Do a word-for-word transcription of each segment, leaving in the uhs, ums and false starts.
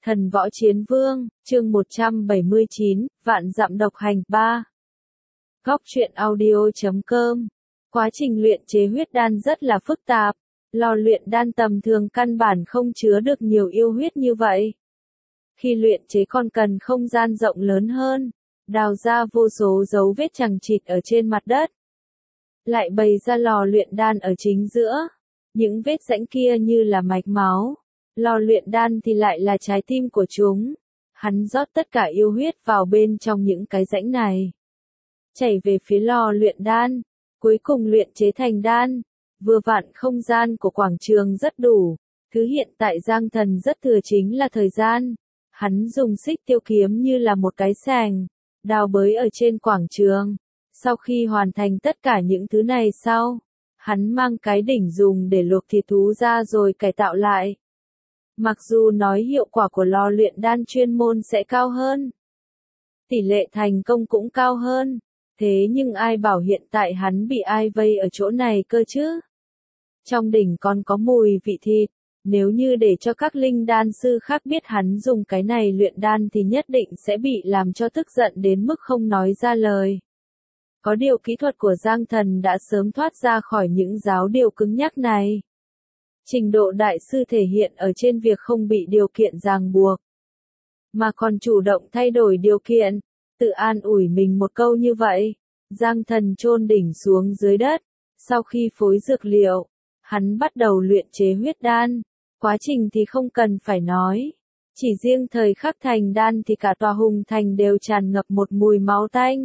Thần Võ Chiến Vương, chương một trăm bảy mươi chín, Vạn Dặm Độc Hành, ba. Góc truyện audio chấm com. Quá trình luyện chế huyết đan rất là phức tạp. Lò luyện đan tầm thường căn bản không chứa được nhiều yêu huyết như vậy. Khi luyện chế còn cần không gian rộng lớn hơn, đào ra vô số dấu vết chằng chịt ở trên mặt đất. Lại bày ra lò luyện đan ở chính giữa. Những vết rãnh kia như là mạch máu. Lò luyện đan thì lại là trái tim của chúng. Hắn rót tất cả yêu huyết vào bên trong những cái rãnh này. Chảy về phía lò luyện đan. Cuối cùng luyện chế thành đan. Vừa vặn không gian của quảng trường rất đủ. Thứ hiện tại Giang Thần rất thừa chính là thời gian. Hắn dùng xích tiêu kiếm như là một cái sàng. Đào bới ở trên quảng trường. Sau khi hoàn thành tất cả những thứ này sau. Hắn mang cái đỉnh dùng để luộc thịt thú ra rồi cải tạo lại. Mặc dù nói hiệu quả của lò luyện đan chuyên môn sẽ cao hơn. Tỷ lệ thành công cũng cao hơn. Thế nhưng ai bảo hiện tại hắn bị ai vây ở chỗ này cơ chứ? Trong đỉnh còn có mùi vị thịt. Nếu như để cho các linh đan sư khác biết hắn dùng cái này luyện đan thì nhất định sẽ bị làm cho tức giận đến mức không nói ra lời. Có điều kỹ thuật của Giang Thần đã sớm thoát ra khỏi những giáo điều cứng nhắc này. Trình độ đại sư thể hiện ở trên việc không bị điều kiện ràng buộc. Mà còn chủ động thay đổi điều kiện, tự an ủi mình một câu như vậy. Giang Thần chôn đỉnh xuống dưới đất. Sau khi phối dược liệu, hắn bắt đầu luyện chế huyết đan. Quá trình thì không cần phải nói. Chỉ riêng thời khắc thành đan thì cả tòa hùng thành đều tràn ngập một mùi máu tanh.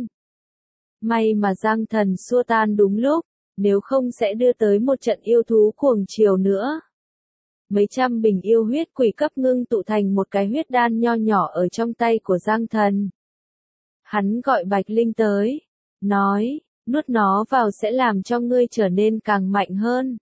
May mà Giang Thần xua tan đúng lúc, nếu không sẽ đưa tới một trận yêu thú cuồng chiều nữa. Mấy trăm bình yêu huyết quỷ cấp ngưng tụ thành một cái huyết đan nho nhỏ ở trong tay của Giang Thần. Hắn gọi Bạch Linh tới, nói, nuốt nó vào sẽ làm cho ngươi trở nên càng mạnh hơn.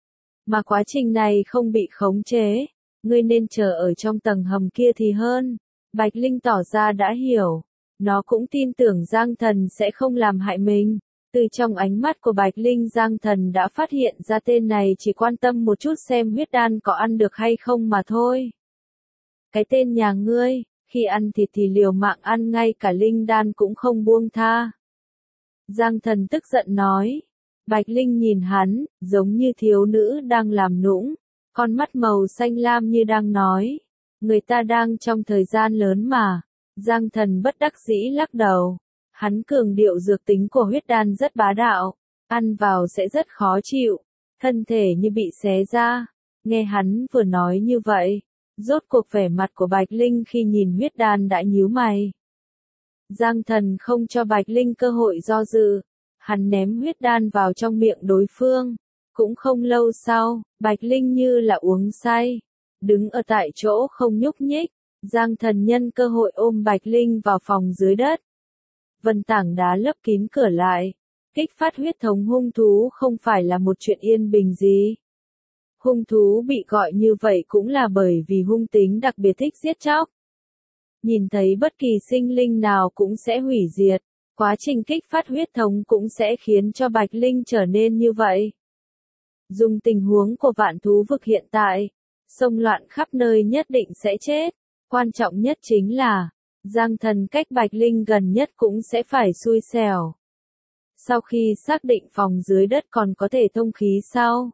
Mà quá trình này không bị khống chế, ngươi nên chờ ở trong tầng hầm kia thì hơn. Bạch Linh tỏ ra đã hiểu. Nó cũng tin tưởng Giang Thần sẽ không làm hại mình. Từ trong ánh mắt của Bạch Linh Giang Thần đã phát hiện ra tên này chỉ quan tâm một chút xem huyết đan có ăn được hay không mà thôi. Cái tên nhà ngươi, khi ăn thịt thì liều mạng ăn ngay cả linh đan cũng không buông tha. Giang Thần tức giận nói. Bạch Linh nhìn hắn, giống như thiếu nữ đang làm nũng. Con mắt màu xanh lam như đang nói. Người ta đang trong thời gian lớn mà. Giang Thần bất đắc dĩ lắc đầu. Hắn cường điệu dược tính của huyết đan rất bá đạo. Ăn vào sẽ rất khó chịu. Thân thể như bị xé ra. Nghe hắn vừa nói như vậy. Rốt cuộc vẻ mặt của Bạch Linh khi nhìn huyết đan đã nhíu mày. Giang Thần không cho Bạch Linh cơ hội do dự. Hắn ném huyết đan vào trong miệng đối phương. Cũng không lâu sau, Bạch Linh như là uống say. Đứng ở tại chỗ không nhúc nhích. Giang Thần nhân cơ hội ôm Bạch Linh vào phòng dưới đất. Vân tảng đá lấp kín cửa lại. Kích phát huyết thống hung thú không phải là một chuyện yên bình gì. Hung thú bị gọi như vậy cũng là bởi vì hung tính đặc biệt thích giết chóc. Nhìn thấy bất kỳ sinh linh nào cũng sẽ hủy diệt. Quá trình kích phát huyết thống cũng sẽ khiến cho Bạch Linh trở nên như vậy. Dùng tình huống của vạn thú vực hiện tại, xông loạn khắp nơi nhất định sẽ chết. Quan trọng nhất chính là, Giang Thần cách Bạch Linh gần nhất cũng sẽ phải xui xẻo. Sau khi xác định phòng dưới đất còn có thể thông khí sau,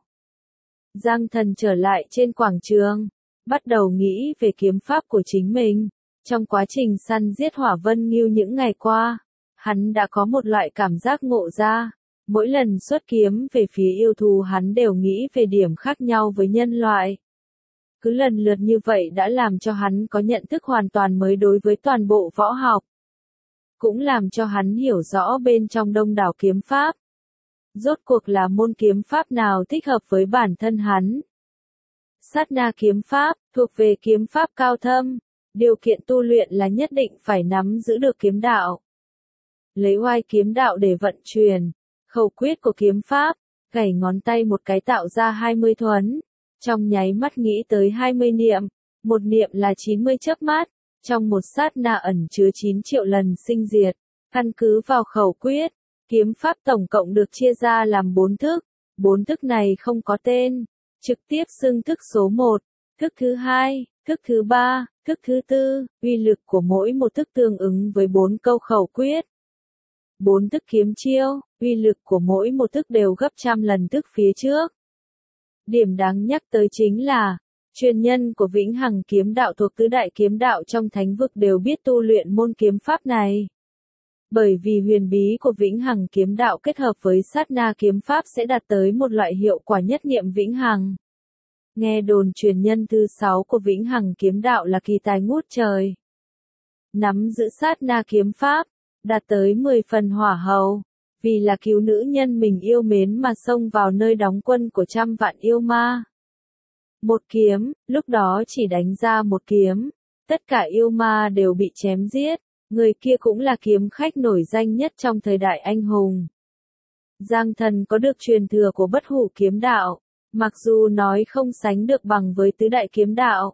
Giang Thần trở lại trên quảng trường, bắt đầu nghĩ về kiếm pháp của chính mình. Trong quá trình săn giết Hỏa Vân Ngưu những ngày qua, hắn đã có một loại cảm giác ngộ ra. Mỗi lần xuất kiếm về phía yêu thú hắn đều nghĩ về điểm khác nhau với nhân loại. Cứ lần lượt như vậy đã làm cho hắn có nhận thức hoàn toàn mới đối với toàn bộ võ học. Cũng làm cho hắn hiểu rõ bên trong đông đảo kiếm pháp. Rốt cuộc là môn kiếm pháp nào thích hợp với bản thân hắn. Sát na kiếm pháp, thuộc về kiếm pháp cao thâm. Điều kiện tu luyện là nhất định phải nắm giữ được kiếm đạo. Lấy oai kiếm đạo để vận chuyển. Khẩu quyết của kiếm pháp, gảy ngón tay một cái tạo ra hai mươi thuấn. Trong nháy mắt nghĩ tới hai mươi niệm, một niệm là chín mươi chớp mắt, trong một sát na ẩn chứa chín triệu lần sinh diệt. Căn cứ vào khẩu quyết, kiếm pháp tổng cộng được chia ra làm bốn thức, bốn thức này không có tên, trực tiếp xưng thức số một, thức thứ hai, Thức thứ ba, thức thứ tư, uy lực của mỗi một thức tương ứng với bốn câu khẩu quyết. Bốn thức kiếm chiêu, uy lực của mỗi một thức đều gấp trăm lần thức phía trước. Điểm đáng nhắc tới chính là, truyền nhân của Vĩnh Hằng kiếm đạo thuộc tứ đại kiếm đạo trong thánh vực đều biết tu luyện môn kiếm pháp này. Bởi vì huyền bí của Vĩnh Hằng kiếm đạo kết hợp với sát na kiếm pháp sẽ đạt tới một loại hiệu quả nhất niệm vĩnh hằng. Nghe đồn truyền nhân thứ sáu của Vĩnh Hằng kiếm đạo là kỳ tài ngút trời. Nắm giữ sát na kiếm pháp, đạt tới mười phần hỏa hầu, vì là cứu nữ nhân mình yêu mến mà xông vào nơi đóng quân của trăm vạn yêu ma. Một kiếm, lúc đó chỉ đánh ra một kiếm, tất cả yêu ma đều bị chém giết, người kia cũng là kiếm khách nổi danh nhất trong thời đại anh hùng. Giang Thần có được truyền thừa của bất hủ kiếm đạo, mặc dù nói không sánh được bằng với tứ đại kiếm đạo.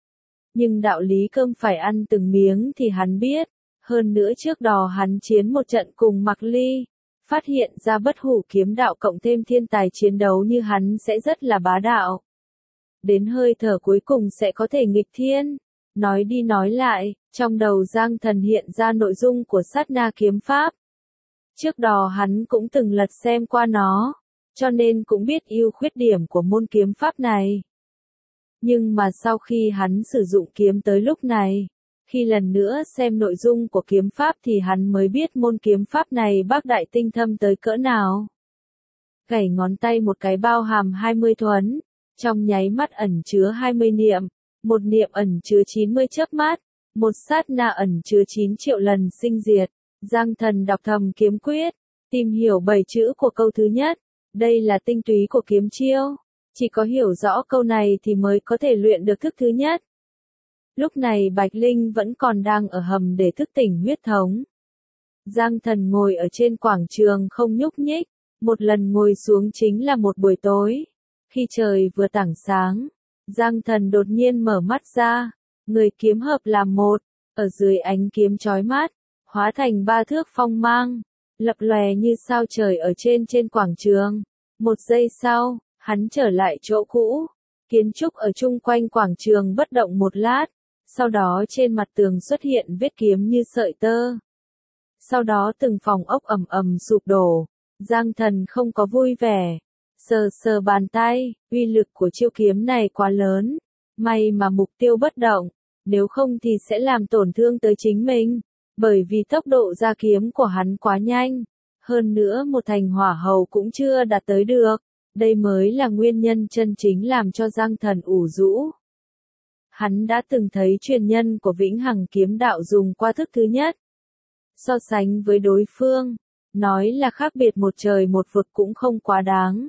Nhưng đạo lý cơm phải ăn từng miếng thì hắn biết, hơn nữa trước đó hắn chiến một trận cùng Mạc Ly, phát hiện ra bất hủ kiếm đạo cộng thêm thiên tài chiến đấu như hắn sẽ rất là bá đạo. Đến hơi thở cuối cùng sẽ có thể nghịch thiên. Nói đi nói lại, trong đầu Giang Thần hiện ra nội dung của sát na kiếm pháp. Trước đó hắn cũng từng lật xem qua nó, cho nên cũng biết ưu khuyết điểm của môn kiếm pháp này. Nhưng mà sau khi hắn sử dụng kiếm tới lúc này, khi lần nữa xem nội dung của kiếm pháp thì hắn mới biết môn kiếm pháp này bác đại tinh thâm tới cỡ nào. Gảy ngón tay một cái bao hàm hai mươi thuấn, trong nháy mắt ẩn chứa hai mươi niệm, một niệm ẩn chứa chín mươi chớp mắt, một sát na ẩn chứa chín triệu lần sinh diệt. Giang Thần đọc thầm kiếm quyết, tìm hiểu bảy chữ của câu thứ nhất, đây là tinh túy của kiếm chiêu, chỉ có hiểu rõ câu này thì mới có thể luyện được thức thứ nhất. Lúc này Bạch Linh vẫn còn đang ở hầm để thức tỉnh huyết thống. Giang Thần ngồi ở trên quảng trường không nhúc nhích, một lần ngồi xuống chính là một buổi tối. Khi trời vừa tảng sáng, Giang Thần đột nhiên mở mắt ra, người kiếm hợp làm một, ở dưới ánh kiếm chói mắt, hóa thành ba thước phong mang, lập lòe như sao trời ở trên trên quảng trường. Một giây sau, hắn trở lại chỗ cũ, kiến trúc ở chung quanh quảng trường bất động một lát, sau đó trên mặt tường xuất hiện vết kiếm như sợi tơ. Sau đó từng phòng ốc ầm ầm sụp đổ, Giang Thần không có vui vẻ. Sờ sờ bàn tay, uy lực của chiêu kiếm này quá lớn, may mà mục tiêu bất động, nếu không thì sẽ làm tổn thương tới chính mình, bởi vì tốc độ ra kiếm của hắn quá nhanh, hơn nữa một thành hỏa hầu cũng chưa đạt tới được, đây mới là nguyên nhân chân chính làm cho Giang Thần ủ rũ. Hắn đã từng thấy truyền nhân của Vĩnh Hằng kiếm đạo dùng qua thức thứ nhất. So sánh với đối phương, nói là khác biệt một trời một vực cũng không quá đáng.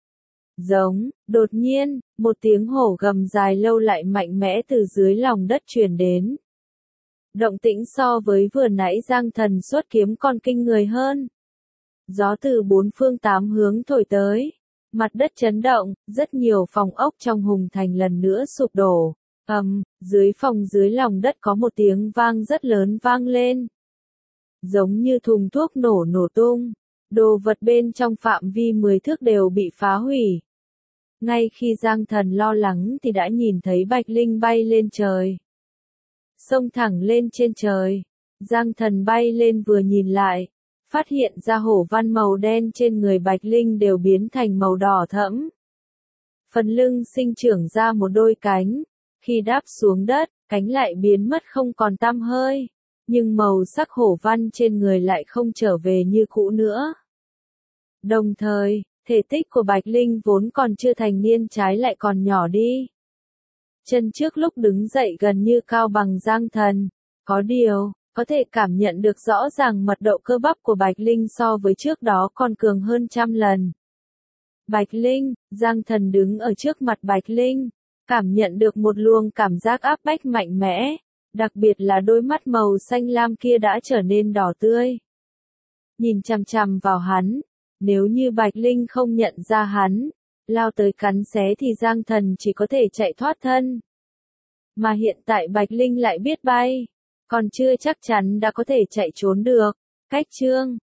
Giống, đột nhiên, một tiếng hổ gầm dài lâu lại mạnh mẽ từ dưới lòng đất truyền đến. Động tĩnh so với vừa nãy Giang Thần xuất kiếm còn kinh người hơn. Gió từ bốn phương tám hướng thổi tới, mặt đất chấn động, rất nhiều phòng ốc trong Hùng Thành lần nữa sụp đổ. Ầm, dưới phòng dưới lòng đất có một tiếng vang rất lớn vang lên. Giống như thùng thuốc nổ nổ tung, đồ vật bên trong phạm vi mười thước đều bị phá hủy. Ngay khi Giang Thần lo lắng thì đã nhìn thấy Bạch Linh bay lên trời. Xông thẳng lên trên trời, Giang Thần bay lên vừa nhìn lại, phát hiện ra hổ văn màu đen trên người Bạch Linh đều biến thành màu đỏ thẫm. Phần lưng sinh trưởng ra một đôi cánh, khi đáp xuống đất, cánh lại biến mất không còn tăm hơi, nhưng màu sắc hổ văn trên người lại không trở về như cũ nữa. Đồng thời, thể tích của Bạch Linh vốn còn chưa thành niên trái lại còn nhỏ đi. Chân trước lúc đứng dậy gần như cao bằng Giang Thần, có điều, có thể cảm nhận được rõ ràng mật độ cơ bắp của Bạch Linh so với trước đó còn cường hơn trăm lần. Bạch Linh, Giang Thần đứng ở trước mặt Bạch Linh, cảm nhận được một luồng cảm giác áp bách mạnh mẽ, đặc biệt là đôi mắt màu xanh lam kia đã trở nên đỏ tươi. Nhìn chằm chằm vào hắn, nếu như Bạch Linh không nhận ra hắn, lao tới cắn xé thì Giang Thần chỉ có thể chạy thoát thân. Mà hiện tại Bạch Linh lại biết bay, còn chưa chắc chắn đã có thể chạy trốn được. Cách chương